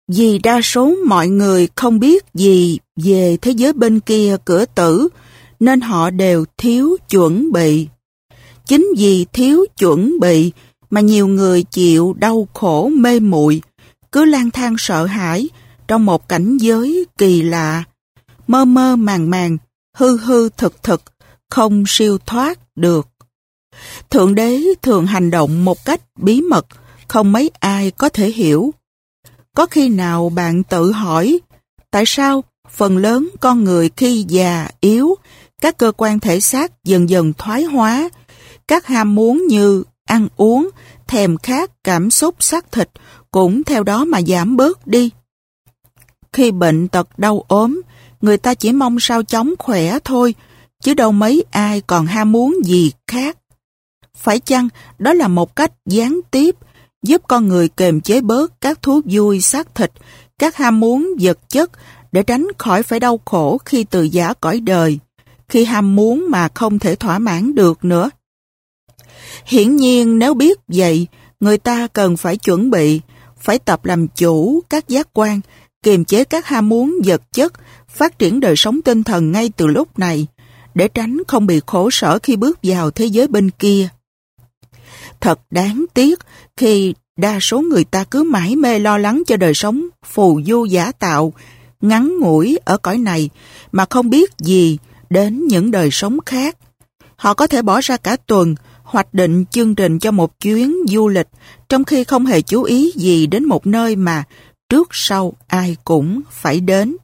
Vì đa số mọi người không biết gì về thế giới bên kia cửa tử, nên họ đều thiếu chuẩn bị. Chính vì thiếu chuẩn bị mà nhiều người chịu đau khổ mê muội, cứ lang thang sợ hãi trong một cảnh giới kỳ lạ, mơ mơ màng màng, hư hư thực thực, không siêu thoát được. Thượng Đế thường hành động một cách bí mật, không mấy ai có thể hiểu. Có khi nào bạn tự hỏi, tại sao phần lớn con người khi già, yếu, các cơ quan thể xác dần dần thoái hóa, các ham muốn như ăn uống, thèm khát, cảm xúc xác thịt cũng theo đó mà giảm bớt đi? Khi bệnh tật đau ốm, người ta chỉ mong sao chóng khỏe thôi, chứ đâu mấy ai còn ham muốn gì khác. Phải chăng đó là một cách gián tiếp giúp con người kiềm chế bớt các thú vui xác thịt, các ham muốn vật chất để tránh khỏi phải đau khổ khi từ giã cõi đời, khi ham muốn mà không thể thỏa mãn được nữa? Hiển nhiên nếu biết vậy, người ta cần phải chuẩn bị, phải tập làm chủ các giác quan, kiềm chế các ham muốn vật chất, phát triển đời sống tinh thần ngay từ lúc này, để tránh không bị khổ sở khi bước vào thế giới bên kia. Thật đáng tiếc khi đa số người ta cứ mải mê lo lắng cho đời sống phù du giả tạo, ngắn ngủi ở cõi này mà không biết gì đến những đời sống khác. Họ có thể bỏ ra cả tuần hoạch định chương trình cho một chuyến du lịch, trong khi không hề chú ý gì đến một nơi mà trước sau ai cũng phải đến.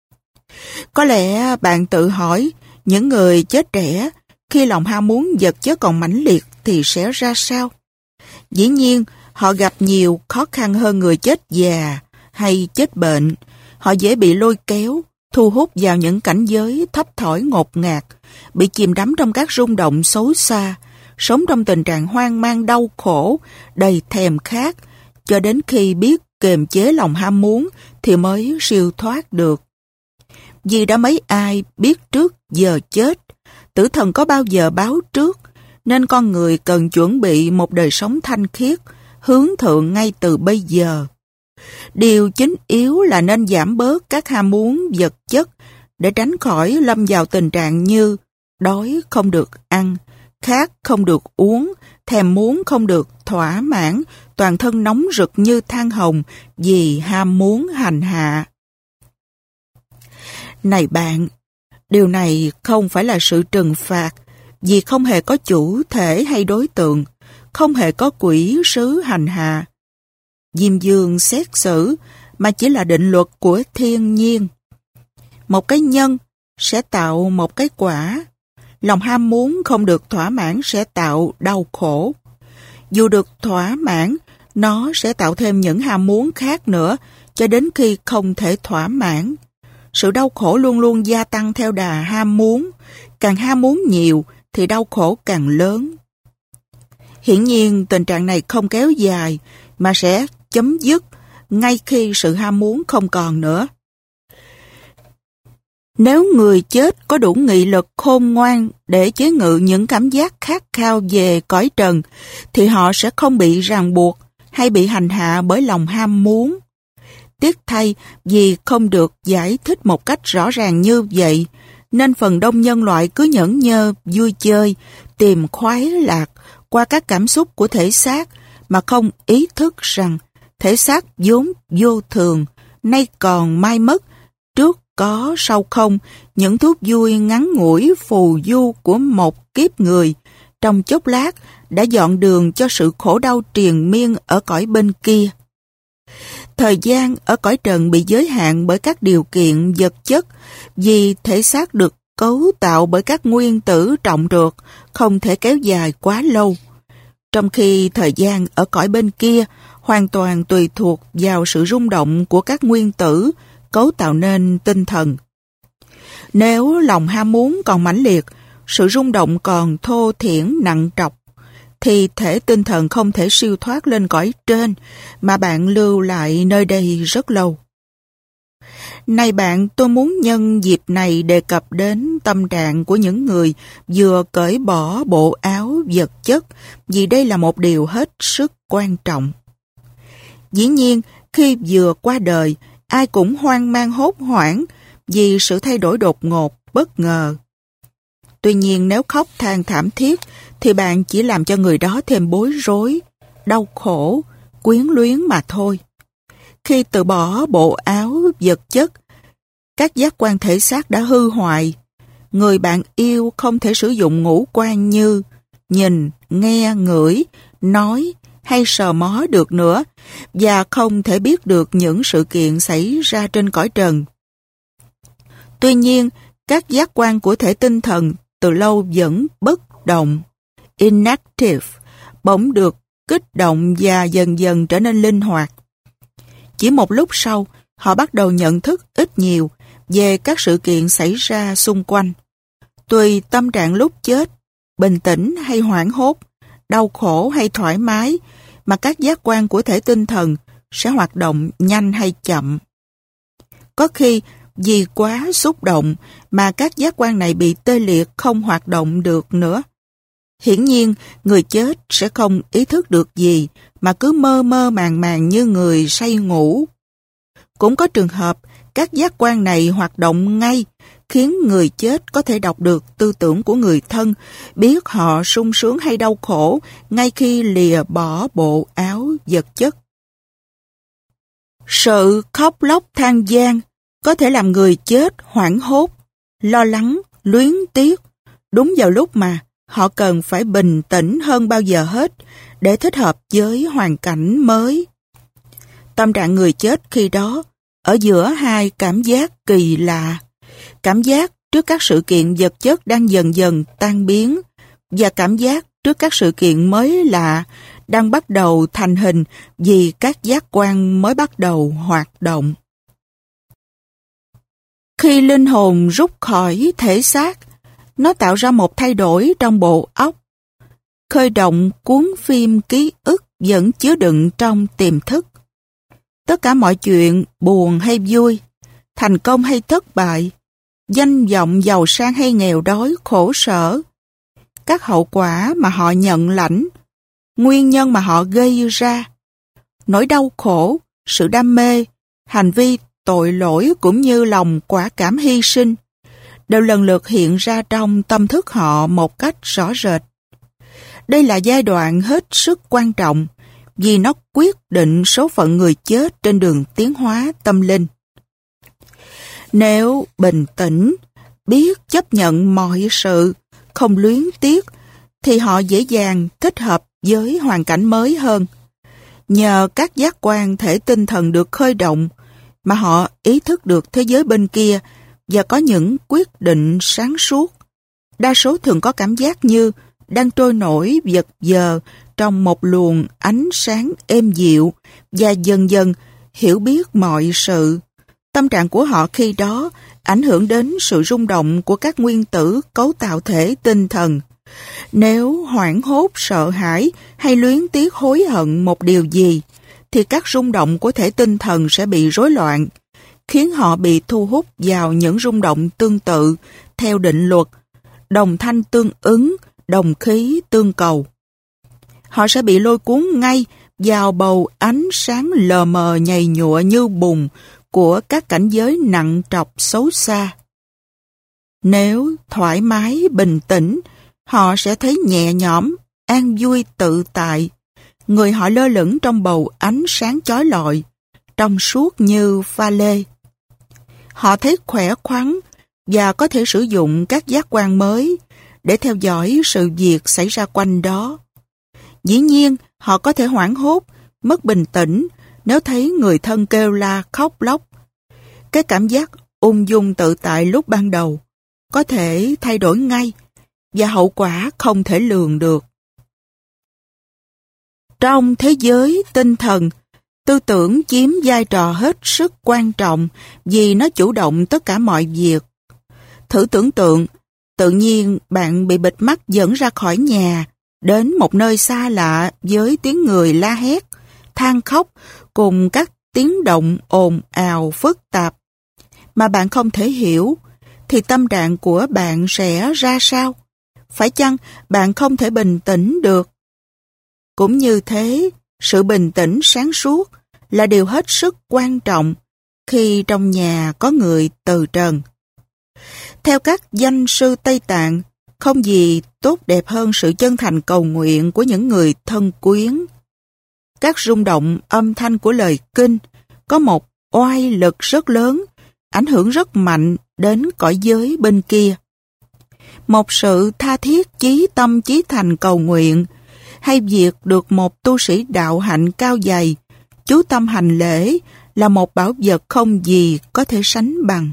Có lẽ bạn tự hỏi, những người chết trẻ khi lòng ham muốn vật chất còn mãnh liệt thì sẽ ra sao? Dĩ nhiên, họ gặp nhiều khó khăn hơn người chết già hay chết bệnh. Họ dễ bị lôi kéo, thu hút vào những cảnh giới thấp thỏi ngột ngạt, bị chìm đắm trong các rung động xấu xa, sống trong tình trạng hoang mang đau khổ, đầy thèm khát, cho đến khi biết kiềm chế lòng ham muốn thì mới siêu thoát được. Vì đã mấy ai biết trước giờ chết, tử thần có bao giờ báo trước, nên con người cần chuẩn bị một đời sống thanh khiết, hướng thượng ngay từ bây giờ. Điều chính yếu là nên giảm bớt các ham muốn vật chất để tránh khỏi lâm vào tình trạng như đói không được ăn, khát không được uống, thèm muốn không được thỏa mãn, toàn thân nóng rực như than hồng vì ham muốn hành hạ. Này bạn, điều này không phải là sự trừng phạt, vì không hề có chủ thể hay đối tượng, không hề có quỷ sứ hành hạ, diêm dương xét xử, mà chỉ là định luật của thiên nhiên. Một cái nhân sẽ tạo một cái quả. Lòng ham muốn không được thỏa mãn sẽ tạo đau khổ. Dù được thỏa mãn, nó sẽ tạo thêm những ham muốn khác nữa, cho đến khi không thể thỏa mãn. Sự đau khổ luôn luôn gia tăng theo đà ham muốn. Càng ham muốn nhiều thì đau khổ càng lớn. Hiển nhiên tình trạng này không kéo dài mà sẽ chấm dứt ngay khi sự ham muốn không còn nữa. Nếu người chết có đủ nghị lực khôn ngoan để chế ngự những cảm giác khát khao về cõi trần, thì họ sẽ không bị ràng buộc hay bị hành hạ bởi lòng ham muốn. Tiếc thay vì không được giải thích một cách rõ ràng như vậy, nên phần đông nhân loại cứ nhẫn nhơ, vui chơi, tìm khoái lạc qua các cảm xúc của thể xác mà không ý thức rằng thể xác vốn vô thường, nay còn mai mất, trước có sau không, những thú vui ngắn ngủi phù du của một kiếp người, trong chốc lát đã dọn đường cho sự khổ đau triền miên ở cõi bên kia. Thời gian ở cõi trần bị giới hạn bởi các điều kiện vật chất, vì thể xác được cấu tạo bởi các nguyên tử trọng trược, không thể kéo dài quá lâu. Trong khi thời gian ở cõi bên kia hoàn toàn tùy thuộc vào sự rung động của các nguyên tử cấu tạo nên tinh thần. Nếu lòng ham muốn còn mãnh liệt, sự rung động còn thô thiển nặng trọc, thì thể tinh thần không thể siêu thoát lên cõi trên, mà bạn lưu lại nơi đây rất lâu. Này bạn, tôi muốn nhân dịp này đề cập đến tâm trạng của những người vừa cởi bỏ bộ áo vật chất, vì đây là một điều hết sức quan trọng. Dĩ nhiên, khi vừa qua đời, ai cũng hoang mang hốt hoảng vì sự thay đổi đột ngột, bất ngờ. Tuy nhiên nếu khóc than thảm thiết, thì bạn chỉ làm cho người đó thêm bối rối, đau khổ, quyến luyến mà thôi. Khi từ bỏ bộ áo vật chất, các giác quan thể xác đã hư hoại. Người bạn yêu không thể sử dụng ngũ quan như nhìn, nghe, ngửi, nói hay sờ mó được nữa, và không thể biết được những sự kiện xảy ra trên cõi trần. Tuy nhiên, các giác quan của thể tinh thần từ lâu vẫn bất động, inactive, bỗng được kích động và dần dần trở nên linh hoạt. Chỉ một lúc sau, họ bắt đầu nhận thức ít nhiều về các sự kiện xảy ra xung quanh. Tùy tâm trạng lúc chết, bình tĩnh hay hoảng hốt, đau khổ hay thoải mái, mà các giác quan của thể tinh thần sẽ hoạt động nhanh hay chậm. Có khi vì quá xúc động mà các giác quan này bị tê liệt không hoạt động được nữa. Hiển nhiên, người chết sẽ không ý thức được gì mà cứ mơ mơ màng màng như người say ngủ. Cũng có trường hợp các giác quan này hoạt động ngay, khiến người chết có thể đọc được tư tưởng của người thân, biết họ sung sướng hay đau khổ ngay khi lìa bỏ bộ áo vật chất. Sự khóc lóc than van có thể làm người chết hoảng hốt, lo lắng, luyến tiếc, đúng vào lúc mà họ cần phải bình tĩnh hơn bao giờ hết để thích hợp với hoàn cảnh mới. Tâm trạng người chết khi đó ở giữa hai cảm giác kỳ lạ. Cảm giác trước các sự kiện vật chất đang dần dần tan biến và cảm giác trước các sự kiện mới lạ đang bắt đầu thành hình vì các giác quan mới bắt đầu hoạt động. Khi linh hồn rút khỏi thể xác, nó tạo ra một thay đổi trong bộ óc. Khơi động cuốn phim ký ức vẫn chứa đựng trong tiềm thức. Tất cả mọi chuyện buồn hay vui, thành công hay thất bại, danh vọng giàu sang hay nghèo đói, khổ sở, các hậu quả mà họ nhận lãnh, nguyên nhân mà họ gây ra, nỗi đau khổ, sự đam mê, hành vi tội lỗi cũng như lòng quả cảm hy sinh, đều lần lượt hiện ra trong tâm thức họ một cách rõ rệt. Đây là giai đoạn hết sức quan trọng vì nó quyết định số phận người chết trên đường tiến hóa tâm linh. Nếu bình tĩnh, biết chấp nhận mọi sự, không luyến tiếc, thì họ dễ dàng thích hợp với hoàn cảnh mới hơn. Nhờ các giác quan thể tinh thần được khơi động mà họ ý thức được thế giới bên kia và có những quyết định sáng suốt. Đa số thường có cảm giác như đang trôi nổi vật vờ trong một luồng ánh sáng êm dịu và dần dần hiểu biết mọi sự. Tâm trạng của họ khi đó ảnh hưởng đến sự rung động của các nguyên tử cấu tạo thể tinh thần. Nếu hoảng hốt, sợ hãi hay luyến tiếc hối hận một điều gì, thì các rung động của thể tinh thần sẽ bị rối loạn, khiến họ bị thu hút vào những rung động tương tự theo định luật, đồng thanh tương ứng, đồng khí tương cầu. Họ sẽ bị lôi cuốn ngay vào bầu ánh sáng lờ mờ nhầy nhụa như bùn của các cảnh giới nặng trọc xấu xa. Nếu thoải mái, bình tĩnh, họ sẽ thấy nhẹ nhõm, an vui tự tại. Người họ lơ lửng trong bầu ánh sáng chói lọi, trong suốt như pha lê. Họ thấy khỏe khoắn và có thể sử dụng các giác quan mới để theo dõi sự việc xảy ra quanh đó. Dĩ nhiên, họ có thể hoảng hốt, mất bình tĩnh nếu thấy người thân kêu la khóc lóc. Cái cảm giác ung dung tự tại lúc ban đầu có thể thay đổi ngay và hậu quả không thể lường được. Trong thế giới tinh thần, tư tưởng chiếm vai trò hết sức quan trọng vì nó chủ động tất cả mọi việc. Thử tưởng tượng, tự nhiên bạn bị bịt mắt dẫn ra khỏi nhà, đến một nơi xa lạ với tiếng người la hét, than khóc cùng các tiếng động ồn ào phức tạp mà bạn không thể hiểu, thì tâm trạng của bạn sẽ ra sao? Phải chăng bạn không thể bình tĩnh được? Cũng như thế, sự bình tĩnh sáng suốt là điều hết sức quan trọng khi trong nhà có người từ trần. Theo các danh sư Tây Tạng, không gì tốt đẹp hơn sự chân thành cầu nguyện của những người thân quyến. Các rung động âm thanh của lời kinh có một oai lực rất lớn, ảnh hưởng rất mạnh đến cõi giới bên kia. Một sự tha thiết chí tâm chí thành cầu nguyện, hay việc được một tu sĩ đạo hạnh cao dày, chú tâm hành lễ là một bảo vật không gì có thể sánh bằng.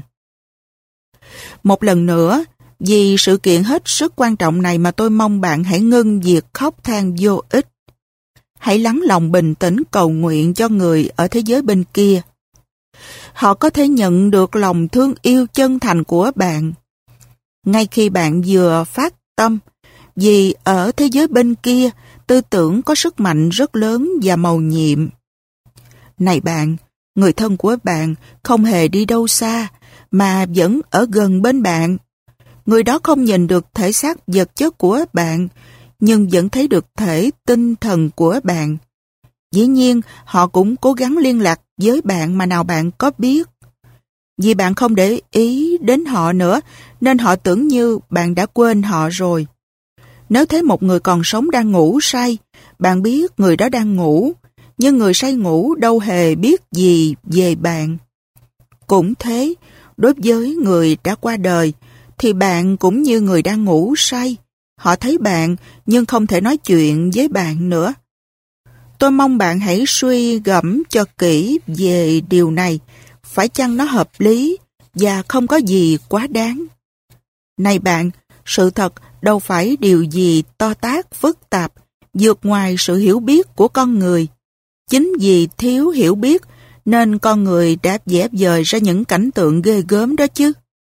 Một lần nữa, vì sự kiện hết sức quan trọng này mà tôi mong bạn hãy ngưng việc khóc than vô ích. Hãy lắng lòng bình tĩnh cầu nguyện cho người ở thế giới bên kia. Họ có thể nhận được lòng thương yêu chân thành của bạn. Ngay khi bạn vừa phát tâm, vì ở thế giới bên kia, tư tưởng có sức mạnh rất lớn và mầu nhiệm. Này bạn, người thân của bạn không hề đi đâu xa, mà vẫn ở gần bên bạn. Người đó không nhìn được thể xác vật chất của bạn, nhưng vẫn thấy được thể tinh thần của bạn. Dĩ nhiên, họ cũng cố gắng liên lạc với bạn mà nào bạn có biết. Vì bạn không để ý đến họ nữa, nên họ tưởng như bạn đã quên họ rồi. Nếu thấy một người còn sống đang ngủ say, bạn biết người đó đang ngủ, nhưng người say ngủ đâu hề biết gì về bạn. Cũng thế, đối với người đã qua đời, thì bạn cũng như người đang ngủ say. Họ thấy bạn nhưng không thể nói chuyện với bạn nữa. Tôi mong bạn hãy suy gẫm cho kỹ về điều này, phải chăng nó hợp lý và không có gì quá đáng. Này bạn, sự thật đâu phải điều gì to tát phức tạp, vượt ngoài sự hiểu biết của con người. Chính vì thiếu hiểu biết nên con người đã vẽ vời ra những cảnh tượng ghê gớm đó chứ.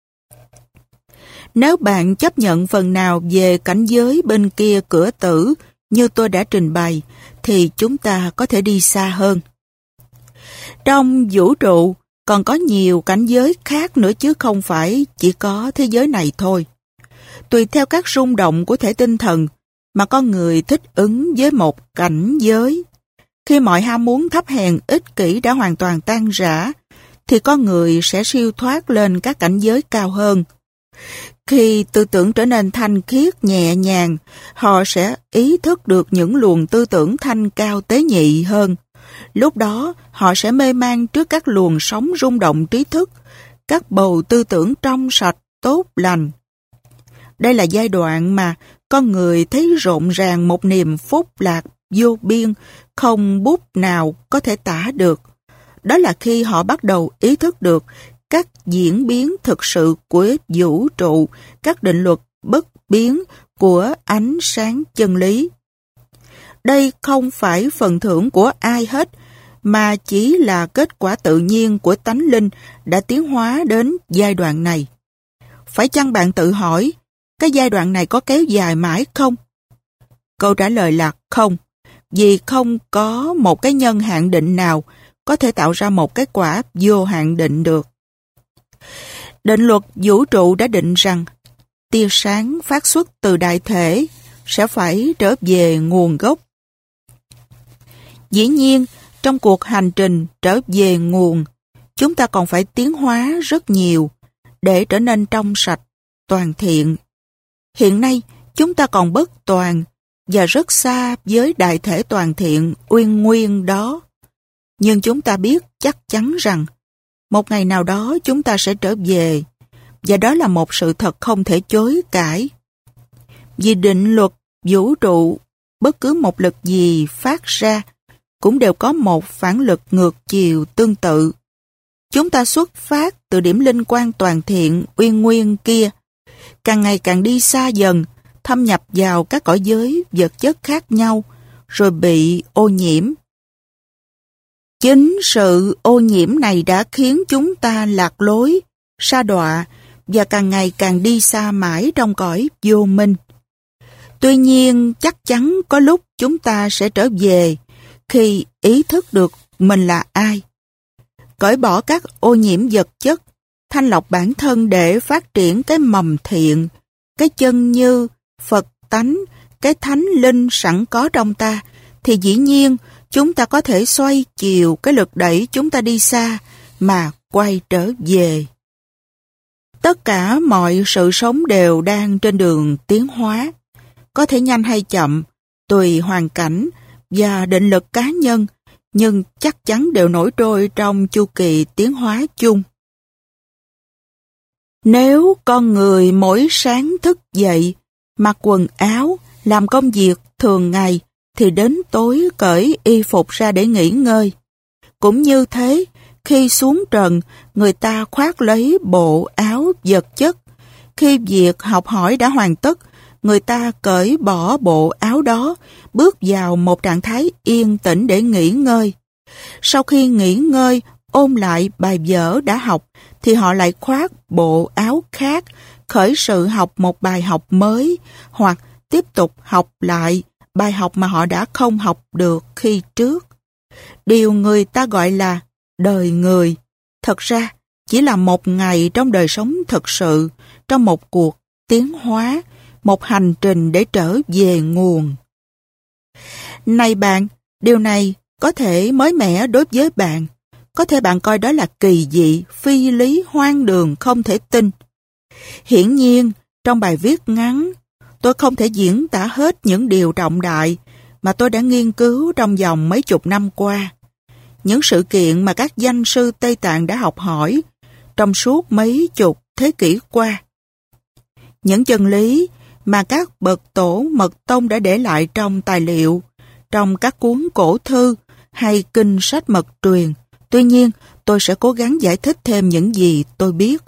Nếu bạn chấp nhận phần nào về cảnh giới bên kia cửa tử như tôi đã trình bày, thì chúng ta có thể đi xa hơn. Trong vũ trụ còn có nhiều cảnh giới khác nữa chứ không phải chỉ có thế giới này thôi. Tùy theo các rung động của thể tinh thần mà con người thích ứng với một cảnh giới. Khi mọi ham muốn thấp hèn ích kỷ đã hoàn toàn tan rã, thì con người sẽ siêu thoát lên các cảnh giới cao hơn. Khi tư tưởng trở nên thanh khiết nhẹ nhàng, họ sẽ ý thức được những luồng tư tưởng thanh cao tế nhị hơn. Lúc đó, họ sẽ mê man trước các luồng sóng rung động trí thức, các bầu tư tưởng trong sạch, tốt lành. Đây là giai đoạn mà con người thấy rộn ràng một niềm phúc lạc vô biên, không bút nào có thể tả được. Đó là khi họ bắt đầu ý thức được các diễn biến thực sự của vũ trụ, các định luật bất biến của ánh sáng chân lý. Đây không phải phần thưởng của ai hết, mà chỉ là kết quả tự nhiên của tánh linh đã tiến hóa đến giai đoạn này. Phải chăng bạn tự hỏi, cái giai đoạn này có kéo dài mãi không? Câu trả lời là không, vì không có một cái nhân hạn định nào có thể tạo ra một cái quả vô hạn định được. Định luật vũ trụ đã định rằng tia sáng phát xuất từ đại thể sẽ phải trở về nguồn gốc. Dĩ nhiên, trong cuộc hành trình trở về nguồn, chúng ta còn phải tiến hóa rất nhiều để trở nên trong sạch, toàn thiện. Hiện nay, chúng ta còn bất toàn và rất xa với đại thể toàn thiện uyên nguyên đó. Nhưng chúng ta biết chắc chắn rằng một ngày nào đó chúng ta sẽ trở về, và đó là một sự thật không thể chối cãi. Vì định luật vũ trụ, bất cứ một lực gì phát ra cũng đều có một phản lực ngược chiều tương tự. Chúng ta xuất phát từ điểm linh quan toàn thiện uyên nguyên kia, càng ngày càng đi xa dần, thâm nhập vào các cõi giới vật chất khác nhau, rồi bị ô nhiễm. Chính sự ô nhiễm này đã khiến chúng ta lạc lối, sa đọa và càng ngày càng đi xa mãi trong cõi vô minh. Tuy nhiên, chắc chắn có lúc chúng ta sẽ trở về khi ý thức được mình là ai. Cởi bỏ các ô nhiễm vật chất, thanh lọc bản thân để phát triển cái mầm thiện, cái chân như, Phật tánh, cái thánh linh sẵn có trong ta, thì dĩ nhiên chúng ta có thể xoay chiều cái lực đẩy chúng ta đi xa mà quay trở về. Tất cả mọi sự sống đều đang trên đường tiến hóa, có thể nhanh hay chậm, tùy hoàn cảnh và định lực cá nhân, nhưng chắc chắn đều nổi trôi trong chu kỳ tiến hóa chung. Nếu con người mỗi sáng thức dậy, mặc quần áo, làm công việc thường ngày, thì đến tối cởi y phục ra để nghỉ ngơi. Cũng như thế, khi xuống trần, người ta khoác lấy bộ áo vật chất. Khi việc học hỏi đã hoàn tất, người ta cởi bỏ bộ áo đó, bước vào một trạng thái yên tĩnh để nghỉ ngơi. Sau khi nghỉ ngơi, ôn lại bài vở đã học, thì họ lại khoác bộ áo khác, khởi sự học một bài học mới, hoặc tiếp tục học lại bài học mà họ đã không học được khi trước. Điều người ta gọi là đời người, thật ra chỉ là một ngày trong đời sống thực sự, trong một cuộc tiến hóa, một hành trình để trở về nguồn. Này bạn, điều này có thể mới mẻ đối với bạn. Có thể bạn coi đó là kỳ dị, phi lý, hoang đường, không thể tin. Hiển nhiên, trong bài viết ngắn, tôi không thể diễn tả hết những điều trọng đại mà tôi đã nghiên cứu trong vòng mấy chục năm qua. Những sự kiện mà các danh sư Tây Tạng đã học hỏi trong suốt mấy chục thế kỷ qua. Những chân lý mà các bậc tổ mật tông đã để lại trong tài liệu, trong các cuốn cổ thư hay kinh sách mật truyền. Tuy nhiên, tôi sẽ cố gắng giải thích thêm những gì tôi biết.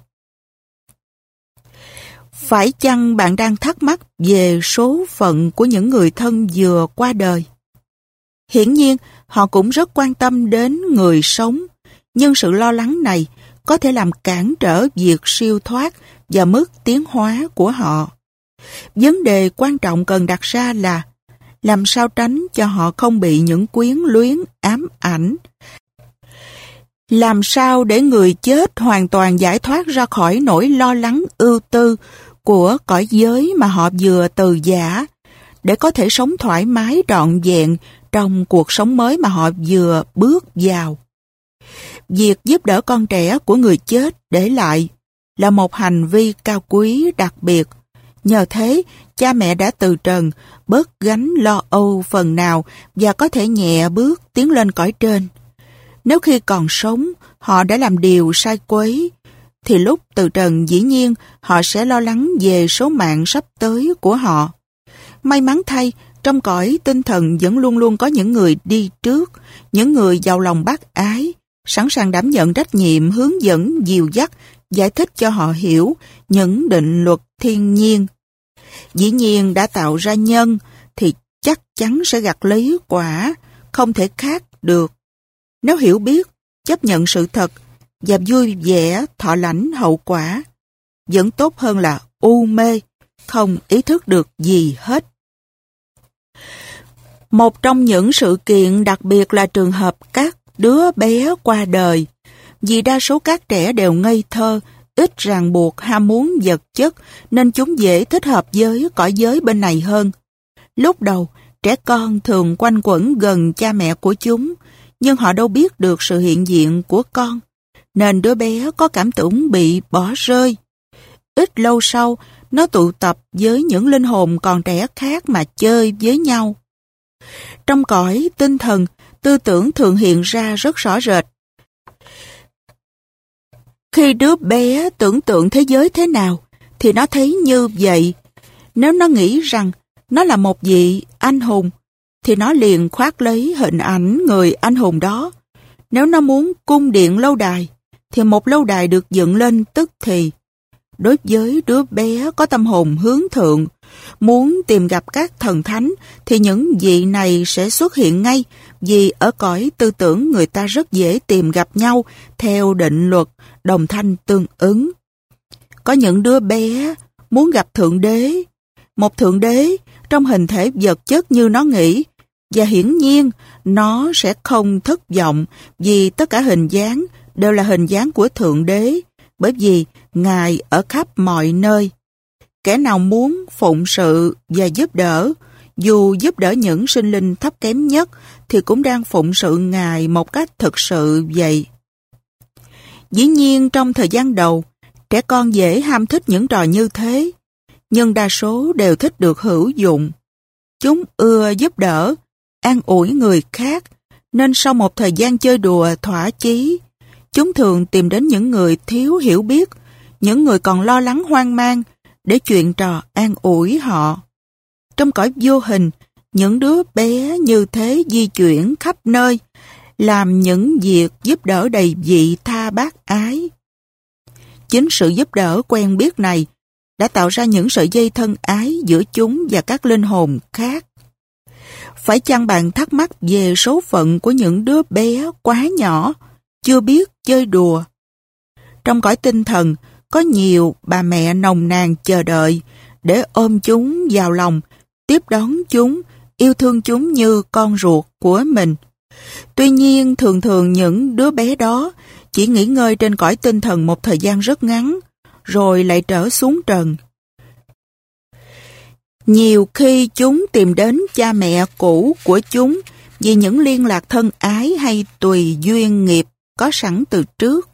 Phải chăng bạn đang thắc mắc về số phận của những người thân vừa qua đời? Hiển nhiên, họ cũng rất quan tâm đến người sống, nhưng sự lo lắng này có thể làm cản trở việc siêu thoát và mức tiến hóa của họ. Vấn đề quan trọng cần đặt ra là làm sao tránh cho họ không bị những quyến luyến ám ảnh. Làm sao để người chết hoàn toàn giải thoát ra khỏi nỗi lo lắng ưu tư của cõi giới mà họ vừa từ giã, để có thể sống thoải mái trọn vẹn trong cuộc sống mới mà họ vừa bước vào. Việc giúp đỡ con trẻ của người chết để lại là một hành vi cao quý đặc biệt. Nhờ thế, cha mẹ đã từ trần, bớt gánh lo âu phần nào và có thể nhẹ bước tiến lên cõi trên. Nếu khi còn sống, họ đã làm điều sai quấy, thì lúc từ trần dĩ nhiên họ sẽ lo lắng về số mạng sắp tới của họ. May mắn thay, trong cõi tinh thần vẫn luôn luôn có những người đi trước, những người giàu lòng bác ái, sẵn sàng đảm nhận trách nhiệm hướng dẫn, dìu dắt, giải thích cho họ hiểu những định luật thiên nhiên. Dĩ nhiên đã tạo ra nhân thì chắc chắn sẽ gặt lấy quả, không thể khác được. Nếu hiểu biết, chấp nhận sự thật và vui vẻ thọ lãnh hậu quả, vẫn tốt hơn là u mê, không ý thức được gì hết. Một trong những sự kiện đặc biệt là trường hợp các đứa bé qua đời, vì đa số các trẻ đều ngây thơ, ít ràng buộc ham muốn vật chất nên chúng dễ thích hợp với cõi giới bên này hơn. Lúc đầu, trẻ con thường quanh quẩn gần cha mẹ của chúng, nhưng họ đâu biết được sự hiện diện của con, nên đứa bé có cảm tưởng bị bỏ rơi. Ít lâu sau, nó tụ tập với những linh hồn còn trẻ khác mà chơi với nhau. Trong cõi tinh thần, tư tưởng thường hiện ra rất rõ rệt. Khi đứa bé tưởng tượng thế giới thế nào, thì nó thấy như vậy. Nếu nó nghĩ rằng nó là một vị anh hùng, thì nó liền khoác lấy hình ảnh người anh hùng đó. Nếu nó muốn cung điện lâu đài, thì một lâu đài được dựng lên tức thì. Đối với đứa bé có tâm hồn hướng thượng, muốn tìm gặp các thần thánh, thì những vị này sẽ xuất hiện ngay, vì ở cõi tư tưởng người ta rất dễ tìm gặp nhau theo định luật đồng thanh tương ứng. Có những đứa bé muốn gặp Thượng Đế, một Thượng Đế trong hình thể vật chất như nó nghĩ, và hiển nhiên nó sẽ không thất vọng vì tất cả hình dáng đều là hình dáng của Thượng Đế, bởi vì Ngài ở khắp mọi nơi. Kẻ nào muốn phụng sự và giúp đỡ, dù giúp đỡ những sinh linh thấp kém nhất thì cũng đang phụng sự Ngài một cách thực sự vậy. Dĩ nhiên trong thời gian đầu, trẻ con dễ ham thích những trò như thế, nhưng đa số đều thích được hữu dụng. Chúng ưa giúp đỡ, an ủi người khác, nên sau một thời gian chơi đùa thỏa chí, chúng thường tìm đến những người thiếu hiểu biết, những người còn lo lắng hoang mang, để chuyện trò an ủi họ. Trong cõi vô hình, những đứa bé như thế di chuyển khắp nơi, làm những việc giúp đỡ đầy vị tha bác ái. Chính sự giúp đỡ quen biết này đã tạo ra những sợi dây thân ái giữa chúng và các linh hồn khác. Phải chăng bạn thắc mắc về số phận của những đứa bé quá nhỏ, chưa biết chơi đùa? Trong cõi tinh thần, có nhiều bà mẹ nồng nàn chờ đợi để ôm chúng vào lòng, tiếp đón chúng, yêu thương chúng như con ruột của mình. Tuy nhiên, thường thường những đứa bé đó chỉ nghỉ ngơi trên cõi tinh thần một thời gian rất ngắn, rồi lại trở xuống trần. Nhiều khi chúng tìm đến cha mẹ cũ của chúng vì những liên lạc thân ái hay tùy duyên nghiệp có sẵn từ trước.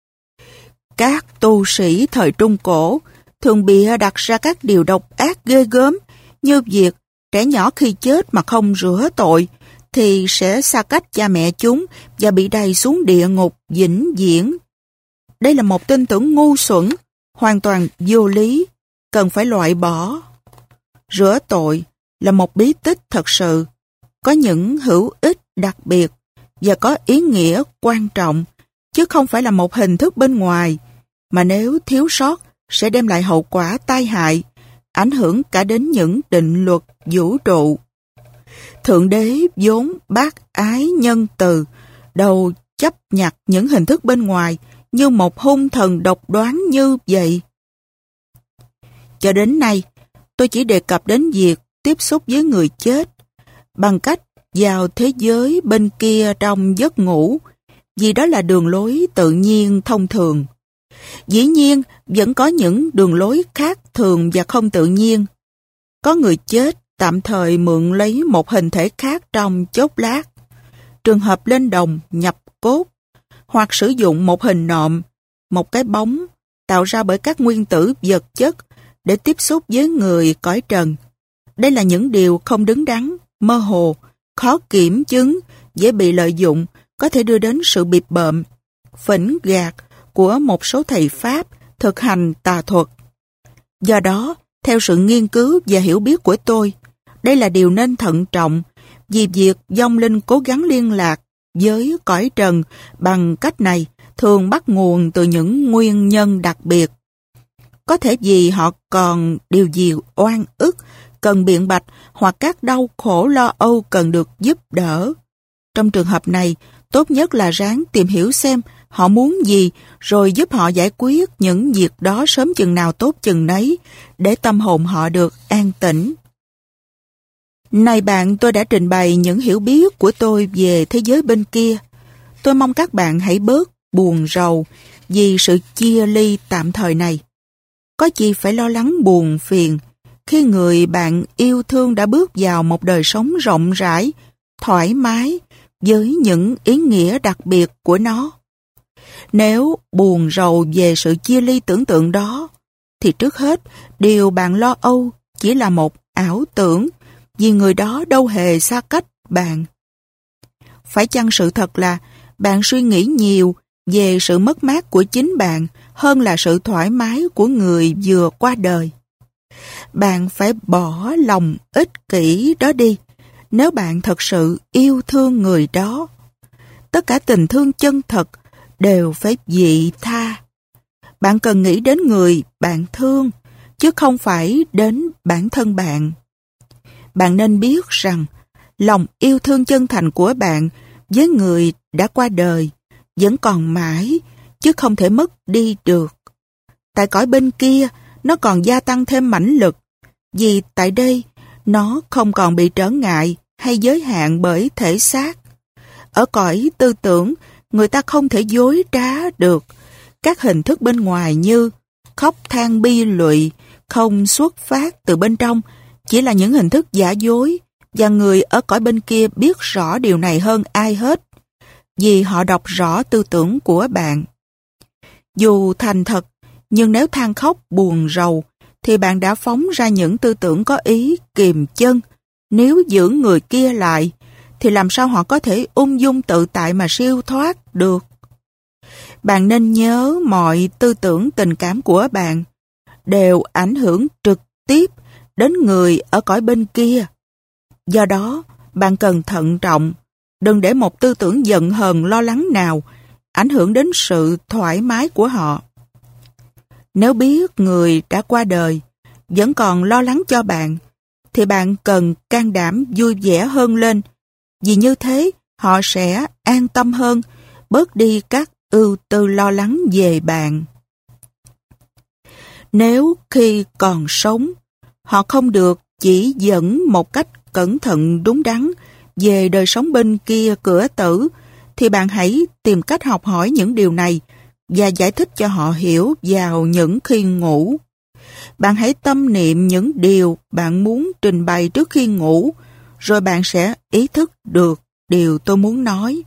Các tu sĩ thời Trung Cổ thường bịa đặt ra các điều độc ác ghê gớm, như việc trẻ nhỏ khi chết mà không rửa tội thì sẽ xa cách cha mẹ chúng và bị đày xuống địa ngục vĩnh viễn. Đây là một tin tưởng ngu xuẩn, hoàn toàn vô lý, cần phải loại bỏ. Rửa tội là một bí tích thật sự, có những hữu ích đặc biệt và có ý nghĩa quan trọng, chứ không phải là một hình thức bên ngoài, mà nếu thiếu sót sẽ đem lại hậu quả tai hại, ảnh hưởng cả đến những định luật vũ trụ. Thượng Đế vốn bác ái nhân từ, đâu chấp nhặt những hình thức bên ngoài như một hung thần độc đoán như vậy. Cho đến nay, tôi chỉ đề cập đến việc tiếp xúc với người chết bằng cách vào thế giới bên kia trong giấc ngủ, vì đó là đường lối tự nhiên thông thường. Dĩ nhiên, vẫn có những đường lối khác thường và không tự nhiên. Có người chết tạm thời mượn lấy một hình thể khác trong chốc lát, trường hợp lên đồng nhập cốt, hoặc sử dụng một hình nộm, một cái bóng tạo ra bởi các nguyên tử vật chất để tiếp xúc với người cõi trần. Đây là những điều không đứng đắn, mơ hồ, khó kiểm chứng, dễ bị lợi dụng, có thể đưa đến sự bịp bợm, phỉnh gạt của một số thầy Pháp thực hành tà thuật. Do đó, theo sự nghiên cứu và hiểu biết của tôi, đây là điều nên thận trọng, vì việc vong linh cố gắng liên lạc với cõi trần bằng cách này thường bắt nguồn từ những nguyên nhân đặc biệt. Có thể vì họ còn điều gì oan ức, cần biện bạch, hoặc các đau khổ lo âu cần được giúp đỡ. Trong trường hợp này, tốt nhất là ráng tìm hiểu xem họ muốn gì, rồi giúp họ giải quyết những việc đó sớm chừng nào tốt chừng nấy, để tâm hồn họ được an tĩnh. Này bạn, tôi đã trình bày những hiểu biết của tôi về thế giới bên kia. Tôi mong các bạn hãy bớt buồn rầu vì sự chia ly tạm thời này. Có gì phải lo lắng buồn phiền khi người bạn yêu thương đã bước vào một đời sống rộng rãi, thoải mái với những ý nghĩa đặc biệt của nó. Nếu buồn rầu về sự chia ly tưởng tượng đó, thì trước hết điều bạn lo âu chỉ là một ảo tưởng, vì người đó đâu hề xa cách bạn. Phải chăng sự thật là bạn suy nghĩ nhiều về sự mất mát của chính bạn hơn là sự thoải mái của người vừa qua đời? Bạn phải bỏ lòng ích kỷ đó đi, nếu bạn thật sự yêu thương người đó. Tất cả tình thương chân thật đều phải vị tha. Bạn cần nghĩ đến người bạn thương, chứ không phải đến bản thân bạn. Bạn nên biết rằng lòng yêu thương chân thành của bạn với người đã qua đời vẫn còn mãi, chứ không thể mất đi được. Tại cõi bên kia, nó còn gia tăng thêm mãnh lực, vì tại đây nó không còn bị trở ngại hay giới hạn bởi thể xác. Ở cõi tư tưởng, người ta không thể dối trá được. Các hình thức bên ngoài như khóc than bi lụy không xuất phát từ bên trong, chỉ là những hình thức giả dối và người ở cõi bên kia biết rõ điều này hơn ai hết, vì họ đọc rõ tư tưởng của bạn. Dù thành thật, nhưng nếu than khóc buồn rầu, thì bạn đã phóng ra những tư tưởng có ý kiềm chân. Nếu giữ người kia lại, thì làm sao họ có thể ung dung tự tại mà siêu thoát được? Bạn nên nhớ mọi tư tưởng tình cảm của bạn đều ảnh hưởng trực tiếp đến người ở cõi bên kia. Do đó, bạn cần thận trọng, đừng để một tư tưởng giận hờn lo lắng nào ảnh hưởng đến sự thoải mái của họ. Nếu biết người đã qua đời vẫn còn lo lắng cho bạn, thì bạn cần can đảm vui vẻ hơn lên, vì như thế họ sẽ an tâm hơn, bớt đi các ưu tư lo lắng về bạn. Nếu khi còn sống, họ không được chỉ dẫn một cách cẩn thận đúng đắn về đời sống bên kia cửa tử, thì bạn hãy tìm cách học hỏi những điều này và giải thích cho họ hiểu vào những khi ngủ. Bạn hãy tâm niệm những điều bạn muốn trình bày trước khi ngủ, rồi bạn sẽ ý thức được điều tôi muốn nói.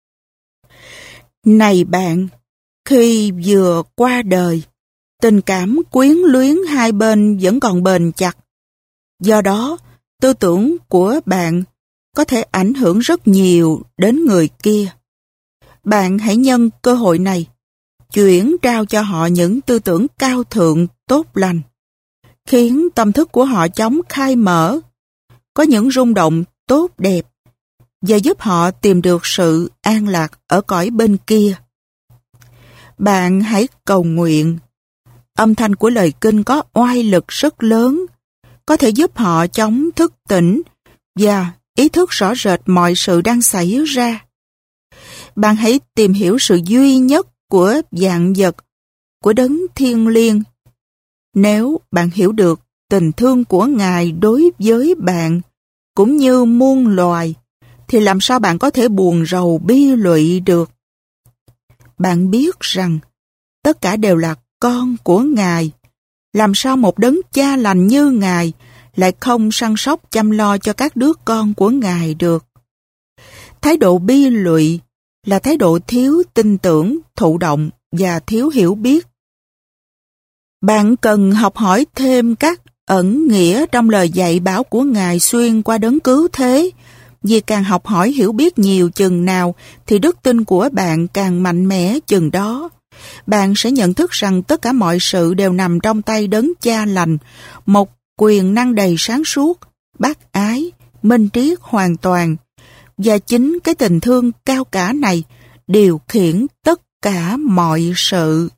Này bạn, khi vừa qua đời, tình cảm quyến luyến hai bên vẫn còn bền chặt. Do đó, tư tưởng của bạn có thể ảnh hưởng rất nhiều đến người kia. Bạn hãy nhân cơ hội này, chuyển trao cho họ những tư tưởng cao thượng tốt lành, khiến tâm thức của họ chóng khai mở, có những rung động tốt đẹp, và giúp họ tìm được sự an lạc ở cõi bên kia. Bạn hãy cầu nguyện. Âm thanh của lời kinh có oai lực rất lớn, có thể giúp họ chóng thức tỉnh và ý thức rõ rệt mọi sự đang xảy ra. Bạn hãy tìm hiểu sự duy nhất của vạn vật, của đấng thiêng liêng. Nếu bạn hiểu được tình thương của Ngài đối với bạn, cũng như muôn loài, thì làm sao bạn có thể buồn rầu bi lụy được? Bạn biết rằng tất cả đều là con của Ngài. Làm sao một đấng cha lành như Ngài lại không săn sóc chăm lo cho các đứa con của Ngài được? Thái độ bi lụy là thái độ thiếu tin tưởng, thụ động và thiếu hiểu biết. Bạn cần học hỏi thêm các ẩn nghĩa trong lời dạy bảo của Ngài xuyên qua đấng cứu thế. Vì càng học hỏi hiểu biết nhiều chừng nào thì đức tin của bạn càng mạnh mẽ chừng đó. Bạn sẽ nhận thức rằng tất cả mọi sự đều nằm trong tay đấng cha lành, một quyền năng đầy sáng suốt, bác ái, minh triết hoàn toàn. Và chính cái tình thương cao cả này điều khiển tất cả mọi sự.